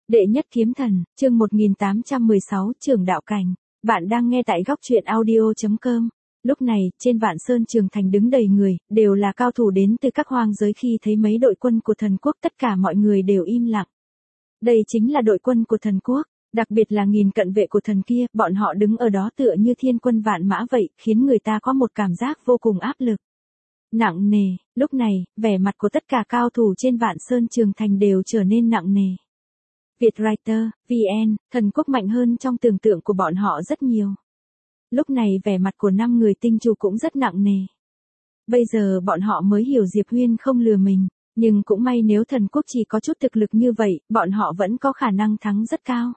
Đệ nhất kiếm thần, chương 1816, Trường đạo cảnh. Bạn đang nghe tại góc truyện audio.com. Lúc này, trên Vạn Sơn Trường Thành đứng đầy người, đều là cao thủ đến từ các hoang giới. Khi thấy mấy đội quân của thần quốc, tất cả mọi người đều im lặng. Đây chính là đội quân của thần quốc, đặc biệt là nghìn cận vệ của thần kia, bọn họ đứng ở đó tựa như thiên quân vạn mã vậy, khiến người ta có một cảm giác vô cùng áp lực. Nặng nề, lúc này, vẻ mặt của tất cả cao thủ trên Vạn Sơn Trường Thành đều trở nên nặng nề. Vietwriter, VN, thần quốc mạnh hơn trong tưởng tượng của bọn họ rất nhiều. Lúc này vẻ mặt của 5 người tinh chủ cũng rất nặng nề. Bây giờ bọn họ mới hiểu Diệp Huyên không lừa mình, nhưng cũng may nếu thần quốc chỉ có chút thực lực như vậy, bọn họ vẫn có khả năng thắng rất cao.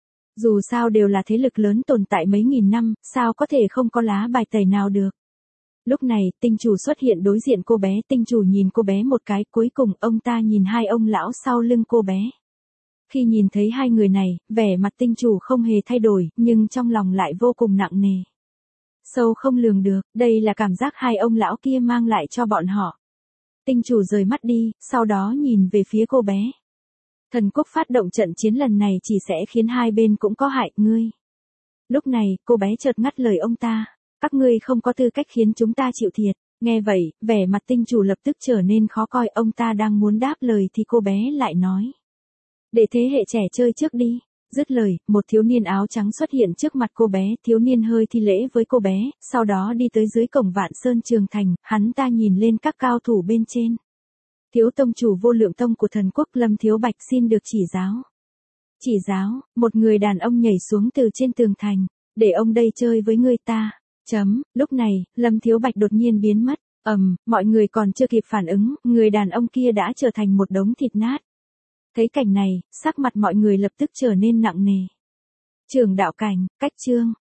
Dù sao đều là thế lực lớn tồn tại mấy nghìn năm, sao có thể không có lá bài tẩy nào được. Lúc này, tinh chủ xuất hiện đối diện cô bé, tinh chủ nhìn cô bé một cái, cuối cùng ông ta nhìn hai ông lão sau lưng cô bé. Khi nhìn thấy hai người này, vẻ mặt tinh chủ không hề thay đổi, nhưng trong lòng lại vô cùng nặng nề. Sâu không lường được, đây là cảm giác hai ông lão kia mang lại cho bọn họ. Tinh chủ rời mắt đi, sau đó nhìn về phía cô bé. Thần quốc phát động trận chiến lần này chỉ sẽ khiến hai bên cũng có hại ngươi. Lúc này, cô bé chợt ngắt lời ông ta. Các ngươi không có tư cách khiến chúng ta chịu thiệt. Nghe vậy, vẻ mặt tinh chủ lập tức trở nên khó coi. Ông ta đang muốn đáp lời thì cô bé lại nói. Để thế hệ trẻ chơi trước đi. Dứt lời, một thiếu niên áo trắng xuất hiện trước mặt cô bé. Thiếu niên hơi thi lễ với cô bé, sau đó đi tới dưới cổng Vạn Sơn Trường Thành. Hắn ta nhìn lên các cao thủ bên trên. Thiếu tông chủ Vô Lượng Tông của thần quốc Lâm Thiếu Bạch xin được chỉ giáo. Chỉ giáo, một người đàn ông nhảy xuống từ trên tường thành. Để ông đây chơi với người ta. Lúc này, Lâm Thiếu Bạch đột nhiên biến mất. Mọi người còn chưa kịp phản ứng, người đàn ông kia đã trở thành một đống thịt nát. Thấy cảnh này, sắc mặt mọi người lập tức trở nên nặng nề. Trường đạo cảnh, cách chương.